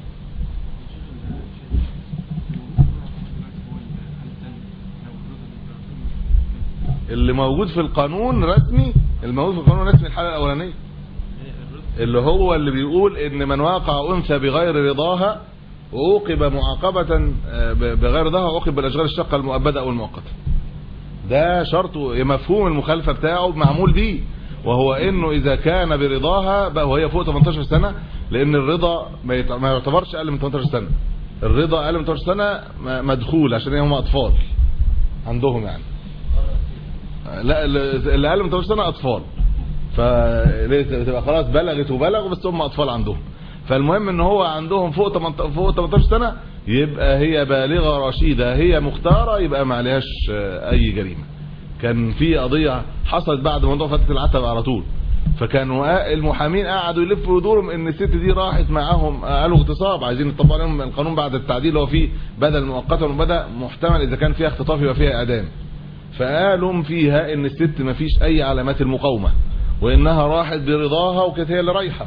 اللي موجود في القانون رسمي، الموجود في القانون رسمي الحاله الاولانيه اللي هو اللي بيقول ان من واقع انثى بغير رضاها وعوقب معاقبه بغير رضاها عوقب بالاشغال الشاقه المؤبده او المؤقته. ده شرطه، مفهوم المخالفه بتاعه معمول بيه، وهو انه اذا كان برضاها بقى وهي فوق ثمانية عشر سنه، لان الرضا ما يعتبرش اقل من ثمانية عشر سنه. الرضا اقل من ثمانية عشر سنه مدخول عشان هم اطفال عندهم يعني. لا اللي اقل من ثمانية عشر سنه اطفال، فتبقى خلاص بلغت وبلغوا بس هم اطفال عندهم. فالمهم ان هو عندهم فوق فوق ثمانية عشر سنه، يبقى هي بالغه رشيده، هي مختاره، يبقى ما عليهاش اي جريمه. كان في قضيه حصلت بعد موضوع فتره العتبه على طول، فكانوا المحامين قعدوا يلفوا يدورهم ان الست دي راحت معاهم، قالوا اغتصاب، عايزين يطبقوا عليهم القانون بعد التعديل اللي هو فيه بدل مؤقتا وبدا محتمل اذا كان فيها اختطاف يبقى فيها اعدام. فقالوا فيها ان الست ما فيش اي علامات المقاومه، وانها راحت برضاها وكانت هي اللي رايحه.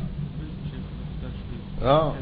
اه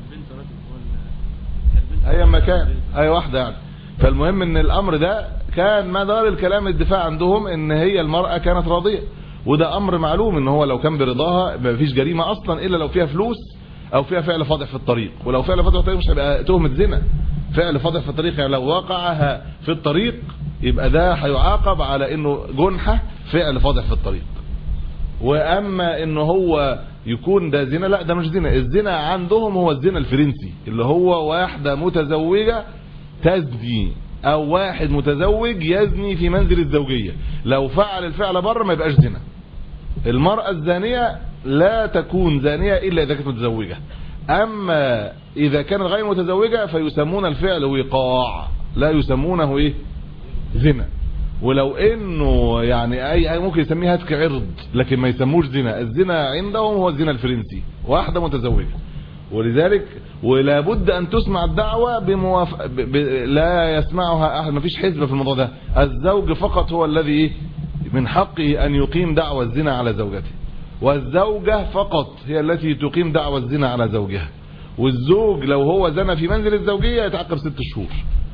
اي مكان اي واحده يعني. فالمهم ان الامر ده كان مدار الكلام الدفاع عندهم ان هي المراه كانت راضيه، وده امر معلوم ان هو لو كان برضاها ما فيش جريمه اصلا الا لو فيها فلوس او فيها فعل فاضح في الطريق. ولو فعل فاضح في الطريق مش هيبقى تهمه زنا، فعل فاضح في الطريق يعني لو وقعها في الطريق يبقى ده هيعاقب على انه جنحه فعل فاضح في الطريق. واما انه هو يكون ده زنا، لا ده مش زنا. الزنا عندهم هو الزنا الفرنسي اللي هو واحده متزوجه تزني او واحد متزوج يزني في منزل الزوجيه. لو فعل الفعل بره ما يبقاش زنا. المراه الزانيه لا تكون زانيه الا اذا كانت متزوجه، اما اذا كانت غير متزوجه فيسمون الفعل وقاع، لا يسمونه ايه زنا. ولو انه يعني اي ممكن يسميه هتك عرض لكن ما يسموش زنا. الزنا عندهم هو الزنا الفرنسي، واحده متزوجه. ولذلك ولا بد ان تسمع الدعوه بموافق ب... ب... لا يسمعها احد، ما فيش حزب في الموضوع ده. الزوج فقط هو الذي من حقه ان يقيم دعوى الزنا على زوجته، والزوجه فقط هي التي تقيم دعوى الزنا على زوجها. والزوج لو هو زنى في منزل الزوجيه يتعاقب ست شهور،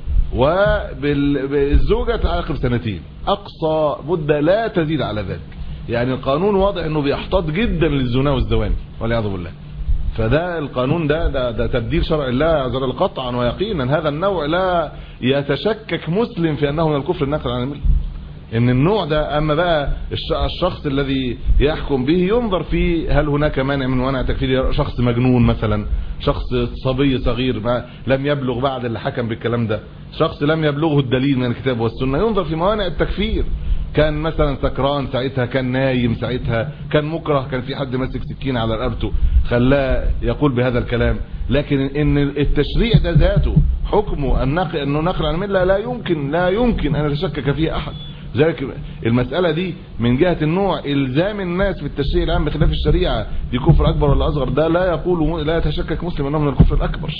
وبالزوجه تعاقب سنتين، اقصى مده لا تزيد على ذلك. يعني القانون واضح انه بيحتاط جدا للزنا والزواني والعياذ بالله. فده القانون ده ده, ده تبديل شرع الله عز وجل قطعا ويقينا. هذا النوع لا يتشكك مسلم في انه من الكفر الناقل عن المله. ان النوع ده اما بقى الشخص الذي يحكم به ينظر فيه هل هناك مانع من موانع تكفير. شخص مجنون مثلا، شخص صبي صغير ما لم يبلغ بعد اللي حكم بالكلام ده، شخص لم يبلغه الدليل من الكتاب والسنه، ينظر في موانع التكفير. كان مثلا سكران ساعتها، كان نايم ساعتها، كان مكره، كان في حد ماسك سكينه على رقبته خلاه يقول بهذا الكلام. لكن ان التشريع ده ذاته حكمه النقل انه نقل عن المله لا يمكن لا يمكن ان يتشكك فيه احد. ذلك المساله دي من جهه النوع الزام الناس بالتشريع العام بخلاف الشريعه دي كفر اكبر ولا اصغر، ده لا يقول لا يتشكك مسلم انه من الكفر الاكبر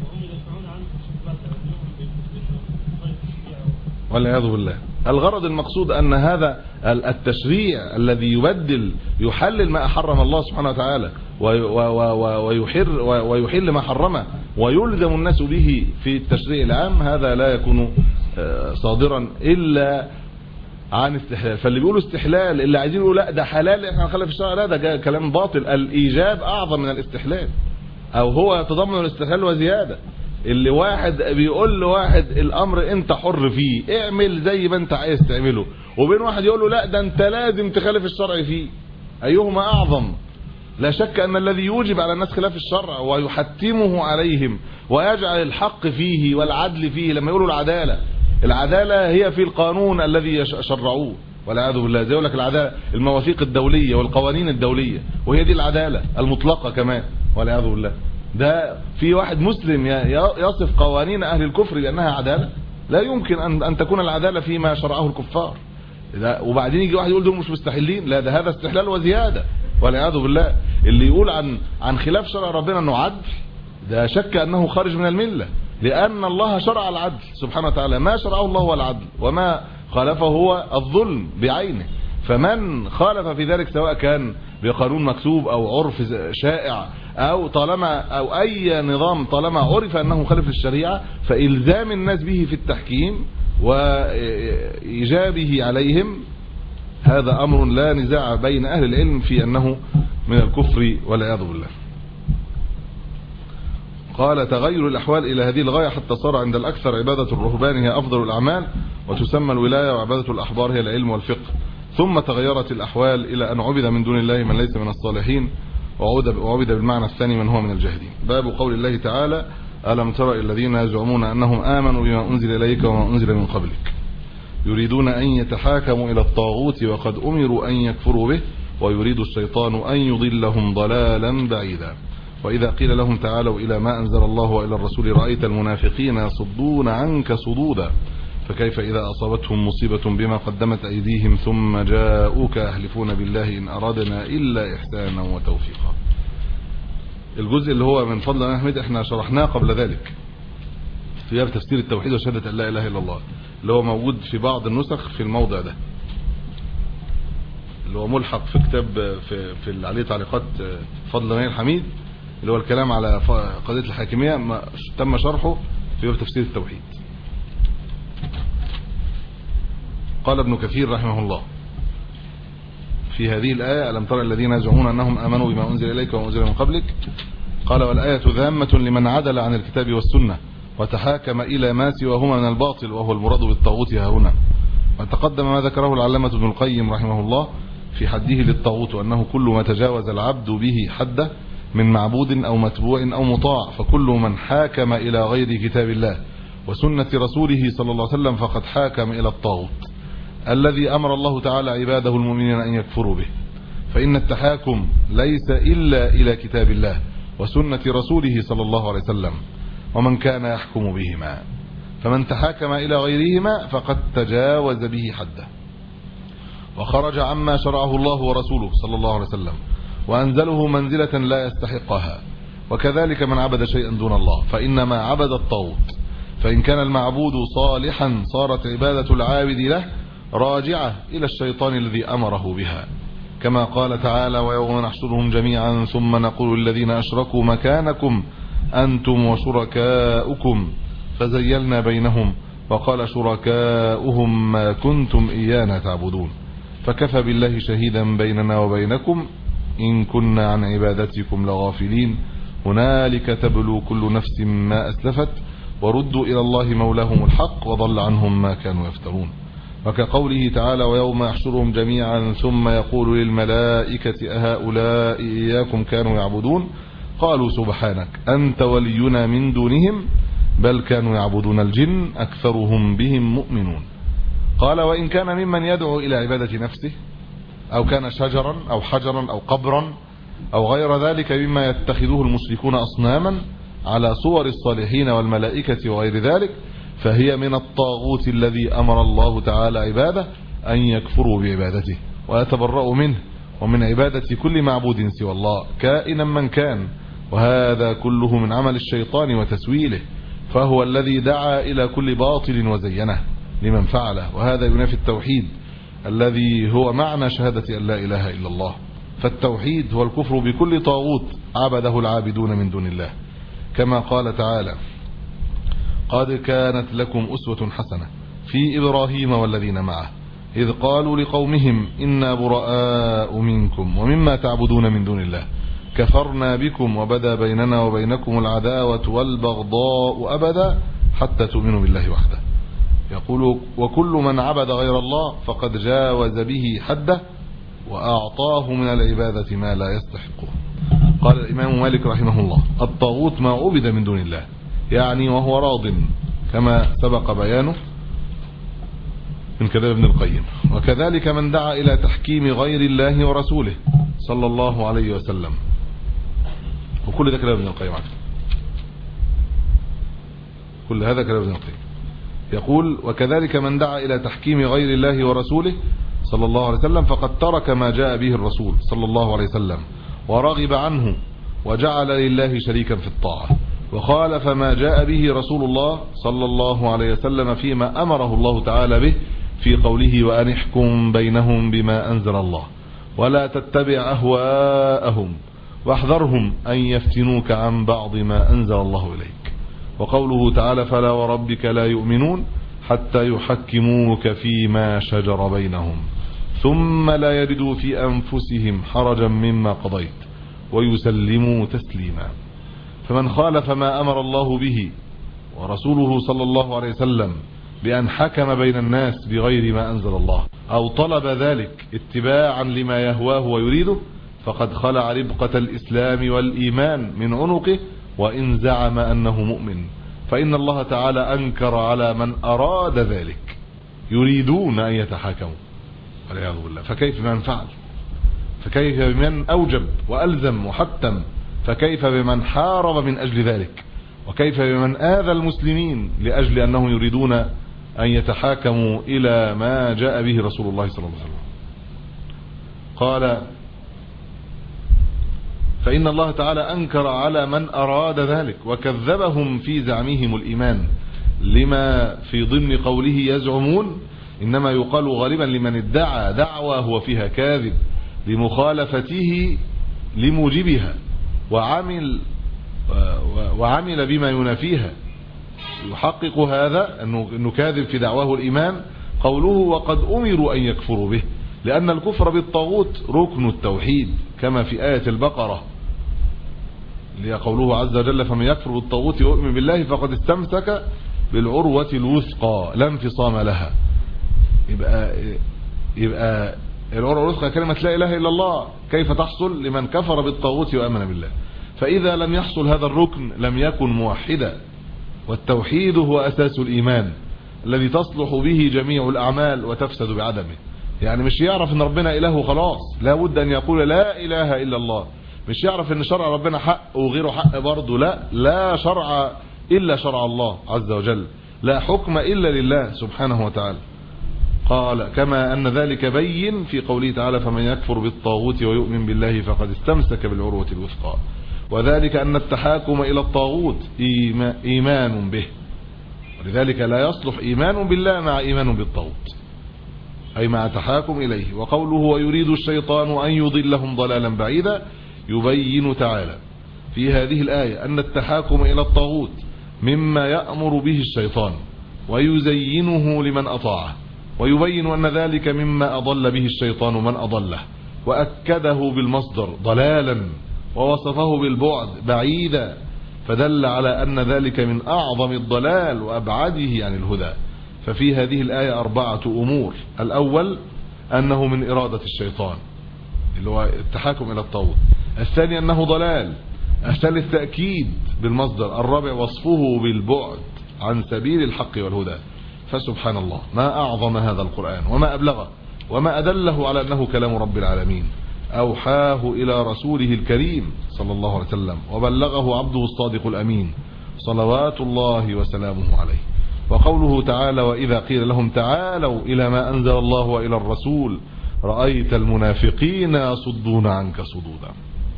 والعياذ بالله. الغرض المقصود ان هذا التشريع الذي يبدل يحلل ما حرم الله سبحانه وتعالى ويحر ويحل ما حرمه ويلزم الناس به في التشريع العام، هذا لا يكون صادرا الا عن استحلال. فاللي بيقولوا استحلال اللي عايزين يقولوا لا ده حلال احنا هنخلي في الشرع، لا ده كلام باطل. الايجاب اعظم من الاستحلال، او هو يتضمن الاستحلال وزياده. اللي واحد بيقول لواحد الامر انت حر فيه، اعمل زي ما انت عايز تعمله، وبين واحد يقول له لا ده انت لازم تخالف الشرع فيه، ايهما اعظم؟ لا شك ان الذي يوجب على الناس خلاف الشرع ويحتمه عليهم ويجعل الحق فيه والعدل فيه، لما يقولوا العدالة، العدالة هي في القانون الذي شرعوه والعياذ بالله، زي يقول لك العدالة المواثيق الدولية والقوانين الدولية، وهي دي العدالة المطلقة كمان والعياذ بالله. ده في واحد مسلم يصف قوانين اهل الكفر بانها عدالة؟ لا يمكن ان ان تكون العدالة فيما شرعه الكفار. وبعدين يجي واحد يقول دول مش مستحيلين، لا ده هذا استحلال وزيادة والعياذ بالله. اللي يقول عن عن خلاف شرع ربنا انه عدل، ده شك انه خارج من الملة، لان الله شرع العدل سبحانه وتعالى، ما شرعه الله هو العدل وما خالفه هو الظلم بعينه. فمن خالف في ذلك سواء كان بقانون مكتوب او عرف شائع او طالما او اي نظام طالما عرف انه مخالف للشريعه، فالزام الناس به في التحكيم وايجابه عليهم هذا امر لا نزاع بين اهل العلم في انه من الكفر والعياذ بالله. قال تغير الاحوال الى هذه الغايه حتى صار عند الاكثر عباده الرهبان هي افضل الاعمال، وتسمى الولايه، وعباده الاحبار هي العلم والفقه. ثم تغيرت الاحوال الى ان عبد من دون الله من ليس من الصالحين، وعبد بالمعنى الثاني من هو من الجاهلين. باب قول الله تعالى ألم تر الذين يزعمون أنهم آمنوا بما أنزل إليك وما أنزل من قبلك يريدون أن يتحاكموا إلى الطاغوت وقد أمروا أن يكفروا به ويريد الشيطان أن يضلهم ضلالا بعيدا. وإذا قيل لهم تعالوا إلى ما أنزل الله وإلى الرسول رأيت المنافقين يصدون عنك صدودا فكيف إذا أصابتهم مصيبة بما قدمت أيديهم ثم جاءوك يحلفون بالله إن أرادنا إلا إحسانا وتوفيقا. الجزء اللي هو من فضل الله أحمد احنا شرحناه قبل ذلك في باب تفسير التوحيد وشهادة أن لا إله إلا الله، اللي هو موجود في بعض النسخ في الموضع ده، اللي هو ملحق في كتاب في, في اللي عليه تعليقات فضل الله الحميد، اللي هو الكلام على قضية الحاكمية، تم شرحه في باب تفسير التوحيد. قال ابن كثير رحمه الله في هذه الآية ألم تر الذين يزعمون أنهم آمنوا بما أنزل إليك وما أنزل من قبلك، قال والآية ذامة لمن عدل عن الكتاب والسنة وتحاكم إلى ما سواهما من الباطل وهو المراد بالطاغوت ها هنا. وتقدم ما ذكره العلامة ابن القيم رحمه الله في حده للطاغوت أنه كل ما تجاوز العبد به حده من معبود أو متبوع أو مطاع، فكل من حاكم إلى غير كتاب الله وسنة رسوله صلى الله عليه وسلم فقد حاكم إلى الطاغوت الذي أمر الله تعالى عباده المؤمنين أن يكفروا به. فإن التحاكم ليس إلا إلى كتاب الله وسنة رسوله صلى الله عليه وسلم ومن كان يحكم بهما، فمن تحاكم إلى غيرهما فقد تجاوز به حده وخرج عما شرعه الله ورسوله صلى الله عليه وسلم وأنزله منزلة لا يستحقها. وكذلك من عبد شيئا دون الله فإنما عبد الطاغوت، فإن كان المعبود صالحا صارت عبادة العابد له راجعة إلى الشيطان الذي أمره بها، كما قال تعالى ويوم نحشرهم جميعا ثم نقول للذين أشركوا مكانكم أنتم وشركاؤكم فزيلنا بينهم وقال شركاؤهم ما كنتم إيانا تعبدون فكفى بالله شهيدا بيننا وبينكم إن كنا عن عبادتكم لغافلين هنالك تبلو كل نفس ما أسلفت وردوا إلى الله مولاهم الحق وضل عنهم ما كانوا يفترون. وكقوله تعالى ويوم يحشرهم جميعا ثم يقول للملائكة أهؤلاء إياكم كانوا يعبدون قالوا سبحانك أنت ولينا من دونهم بل كانوا يعبدون الجن أكثرهم بهم مؤمنون. قال وإن كان ممن يدعو إلى عبادة نفسه أو كان شجرا أو حجرا أو قبرا أو غير ذلك مما يتخذه المشركون أصناما على صور الصالحين والملائكة وغير ذلك فهي من الطاغوت الذي أمر الله تعالى عباده أن يكفروا بعبادته ويتبرؤوا منه ومن عبادة كل معبود سوى الله كائنا من كان، وهذا كله من عمل الشيطان وتسويله، فهو الذي دعا إلى كل باطل وزينه لمن فعله، وهذا ينافي التوحيد الذي هو معنى شهادة أن لا إله إلا الله. فالتوحيد هو الكفر بكل طاغوت عبده العابدون من دون الله، كما قال تعالى قد كانت لكم أسوة حسنة في إبراهيم والذين معه إذ قالوا لقومهم إنا براء منكم ومما تعبدون من دون الله كفرنا بكم وبدا بيننا وبينكم العداوة والبغضاء أبدا حتى تؤمنوا بالله وحده. يقول وكل من عبد غير الله فقد جاوز به حده وأعطاه من العبادة ما لا يستحقه. قال الإمام مالك رحمه الله: الطاغوت ما عبد من دون الله، يعني وهو راض، كما سبق بيانه من كلام ابن القيم. وكذلك من دعا إلى تحكيم غير الله ورسوله صلى الله عليه وسلم. وكل ده كلام ابن القيم عفوا. كل هذا كلام ابن القيم. يقول: وكذلك من دعا إلى تحكيم غير الله ورسوله صلى الله عليه وسلم فقد ترك ما جاء به الرسول صلى الله عليه وسلم ورغب عنه وجعل لله شريكا في الطاعة، وخالف ما جاء به رسول الله صلى الله عليه وسلم فيما أمره الله تعالى به في قوله: وأن احكم بينهم بما أنزل الله ولا تتبع أهواءهم واحذرهم أن يفتنوك عن بعض ما أنزل الله إليك. وقوله تعالى: فلا وربك لا يؤمنون حتى يحكموك فيما شجر بينهم ثم لا يجدوا في أنفسهم حرجا مما قضيت ويسلموا تسليما. فمن خالف ما أمر الله به ورسوله صلى الله عليه وسلم بأن حكم بين الناس بغير ما أنزل الله أو طلب ذلك اتباعا لما يهواه ويريده فقد خلع ربقة الإسلام والإيمان من عنقه وإن زعم أنه مؤمن، فإن الله تعالى أنكر على من أراد ذلك، يريدون أن يتحاكموا والعياذ بالله. فكيف بمن فعل؟ فكيف بمن أوجب وألزم وحتم؟ فكيف بمن حارب من أجل ذلك؟ وكيف بمن آذى المسلمين لأجل أنهم يريدون أن يتحاكموا إلى ما جاء به رسول الله صلى الله عليه وسلم؟ قال: فإن الله تعالى أنكر على من أراد ذلك وكذبهم في زعمهم الإيمان لما في ضمن قوله يزعمون، إنما يقال غالبا لمن ادعى دعوى هو فيها كاذب لمخالفته لموجبها وعمل وعمل بما ينافيها، يحقق هذا أنه كاذب في دعواه الإيمان قوله: وقد أمروا أن يكفروا به، لأن الكفر بالطاغوت ركن التوحيد كما في آية البقرة اللي قوله عز وجل: فمن يكفر بالطاغوت ويؤمن بالله فقد استمسك بالعروة الوثقى لا انفصام لها. يبقى يبقى العروة الوثقى كلمة لا إله إلا الله كيف تحصل لمن كفر بالطاغوت وآمن بالله؟ فإذا لم يحصل هذا الركن لم يكن موحدا، والتوحيد هو أساس الإيمان الذي تصلح به جميع الأعمال وتفسد بعدمه. يعني مش يعرف ان ربنا إله خلاص، لا بد أن يقول لا إله إلا الله. مش يعرف ان شرع ربنا حق وغيره حق برضه، لا لا شرع إلا شرع الله عز وجل، لا حكم إلا لله سبحانه وتعالى. قال: كما أن ذلك بين في قوله تعالى: فمن يكفر بالطاغوت ويؤمن بالله فقد استمسك بالعروة الوثقى. وذلك أن التحاكم إلى الطاغوت إيمان به، ولذلك لا يصلح إيمان بالله مع إيمان بالطاغوت، أي مع تحاكم إليه. وقوله: ويريد الشيطان أن يضلهم ضلالا بعيدا، يبين تعالى في هذه الآية أن التحاكم إلى الطاغوت مما يأمر به الشيطان ويزينه لمن أطاعه، ويبين أن ذلك مما أضل به الشيطان من أضله، وأكده بالمصدر ضلالا ووصفه بالبعد بعيدا، فدل على أن ذلك من أعظم الضلال وأبعده عن الهدى. ففي هذه الآية أربعة أمور: الأول أنه من إرادة الشيطان اللي هو التحاكم إلى الطاغوت، الثاني أنه ضلال، الثالث تأكيد بالمصدر، الرابع وصفه بالبعد عن سبيل الحق والهدى. فسبحان الله، ما أعظم هذا القرآن وما أبلغه وما أدله على أنه كلام رب العالمين، أوحاه إلى رسوله الكريم صلى الله عليه وسلم وبلغه عبده الصادق الأمين صلوات الله وسلامه عليه. وقوله تعالى: وإذا قيل لهم تعالوا إلى ما أنزل الله وإلى الرسول رأيت المنافقين يصدون عنك صدودا.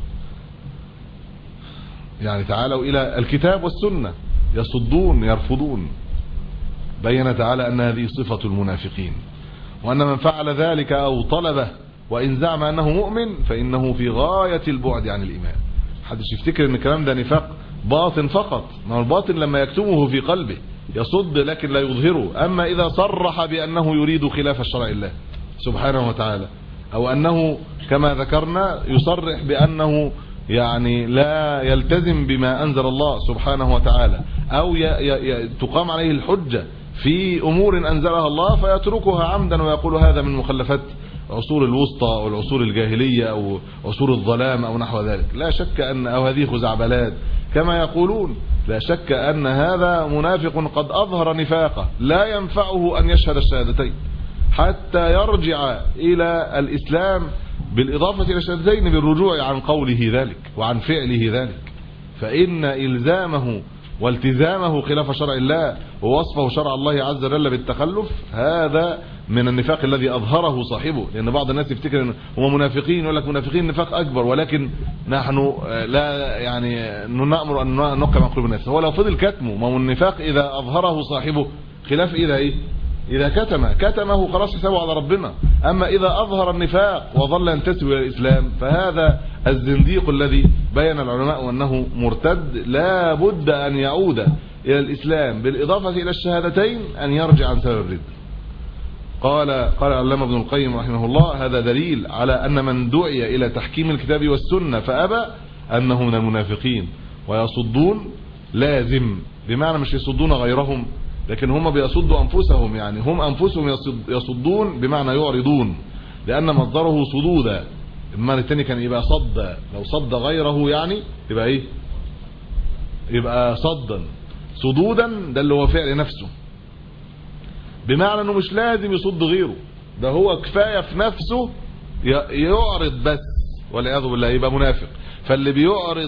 يعني تعالوا إلى الكتاب والسنة، يصدون يرفضون. بين تعالى أن هذه صفة المنافقين، وأن من فعل ذلك أو طلبه وإن زعم أنه مؤمن فإنه في غاية البعد عن الإيمان. محدش يفتكر أن الكلام ده نفاق باطن فقط، ما هو الباطن لما يكتمه في قلبه يصد لكن لا يظهره. أما إذا صرح بأنه يريد خلاف الشرع الله سبحانه وتعالى، أو أنه كما ذكرنا يصرح بأنه يعني لا يلتزم بما أنزل الله سبحانه وتعالى، أو ي ي تقام عليه الحجة في أمور أنزلها الله فيتركها عمدا ويقول هذا من مخلفات عصور الوسطى أو العصور الجاهلية أو عصور الظلام أو نحو ذلك. لا شك أن أو هذه خزعبلات كما يقولون، لا شك أن هذا منافق قد أظهر نفاقه، لا ينفعه أن يشهد الشهادتين حتى يرجع إلى الإسلام بالإضافة إلى الشهادتين بالرجوع عن قوله ذلك وعن فعله ذلك. فإن إلزامه والتزامه خلاف شرع الله ووصفه شرع الله عز وجل بالتخلف هذا من النفاق الذي أظهره صاحبه. لأن بعض الناس يفتكر أن هم منافقين، يقول لك منافقين نفاق أكبر، ولكن نحن لا يعني نأمر أن نقم قلوب الناس. هو لو فضل كتمه، ما هو النفاق إذا أظهره صاحبه خلاف إذا إيه إذا كتمه كتمه خلاص حسابه على ربنا. أما إذا أظهر النفاق وظل ينتسب إلى الإسلام فهذا الزنديق الذي بين العلماء أنه مرتد لا بد أن يعود إلى الإسلام بالإضافة إلى الشهادتين أن يرجع عن سبب الرد. قال قال العلامة ابن القيم رحمه الله هذا دليل على أن من دعي إلى تحكيم الكتاب والسنة فأبى أنه من المنافقين. ويصدون لازم بمعنى مش يصدون غيرهم، لكن هم بيصدوا أنفسهم، يعني هم أنفسهم يصدون بمعنى يعرضون، لأن مصدره صدودا. المعنى الثاني كان يبقى صد، لو صد غيره يعني يبقى إيه يبقى صدا. صدودا ده اللي هو فعل نفسه، بمعنى أنه مش لازم يصد غيره، ده هو كفاية في نفسه يعرض بس، والعياذ بالله يبقى منافق. فاللي بيعرض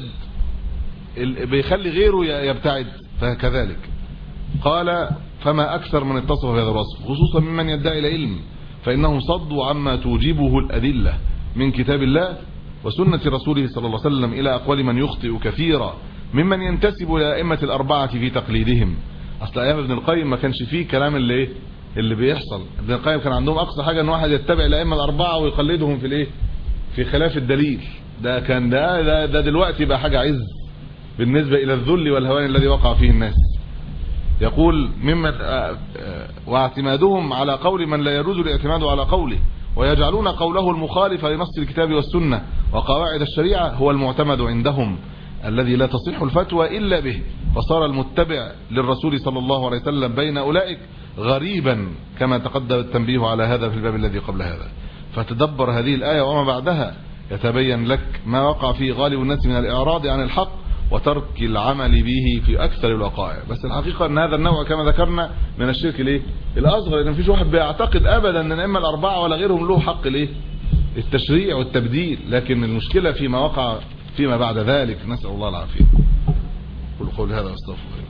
بيخلي غيره يبتعد فكذلك. قال فما أكثر من اتصف بهذا الوصف خصوصا ممن يدعي العلم، فإنهم صدوا عما توجبه الأدلة من كتاب الله وسنة رسوله صلى الله عليه وسلم إلى أقوال من يخطئ كثيرا ممن ينتسب إلى أئمة الأربعة في تقليدهم. أصل أيام ابن القيم ما كانش فيه كلام اللي اللي بيحصل. ابن القيم كان عندهم أقصى حاجة أن واحد يتبع الأئمة الأربعة ويقلدهم في الايه في خلاف الدليل. ده كان ده ده, ده دلوقتي بقى حاجة عز بالنسبة إلى الذل والهوان الذي وقع فيه الناس. يقول ممن واعتمادهم على قول من لا يجوز الاعتماد على قوله، ويجعلون قوله المخالف لنص الكتاب والسنة وقواعد الشريعة هو المعتمد عندهم الذي لا تصح الفتوى إلا به، فصار المتبع للرسول صلى الله عليه وسلم بين أولئك غريبا كما تقدم التنبيه على هذا في الباب الذي قبل هذا. فتدبر هذه الآية وما بعدها يتبين لك ما وقع فيه غالب الناس من الإعراض عن الحق وترك العمل به في أكثر الوقائع. بس الحقيقة أن هذا النوع كما ذكرنا من الشرك ليه الأصغر، لأن مفيش واحد بيعتقد أبدا أن الأئمة الأربعة ولا غيرهم له حق ليه التشريع والتبديل، لكن المشكلة فيما وقع فيما بعد ذلك. نسأل الله العافية. قل قولي هذا واستغفر الله.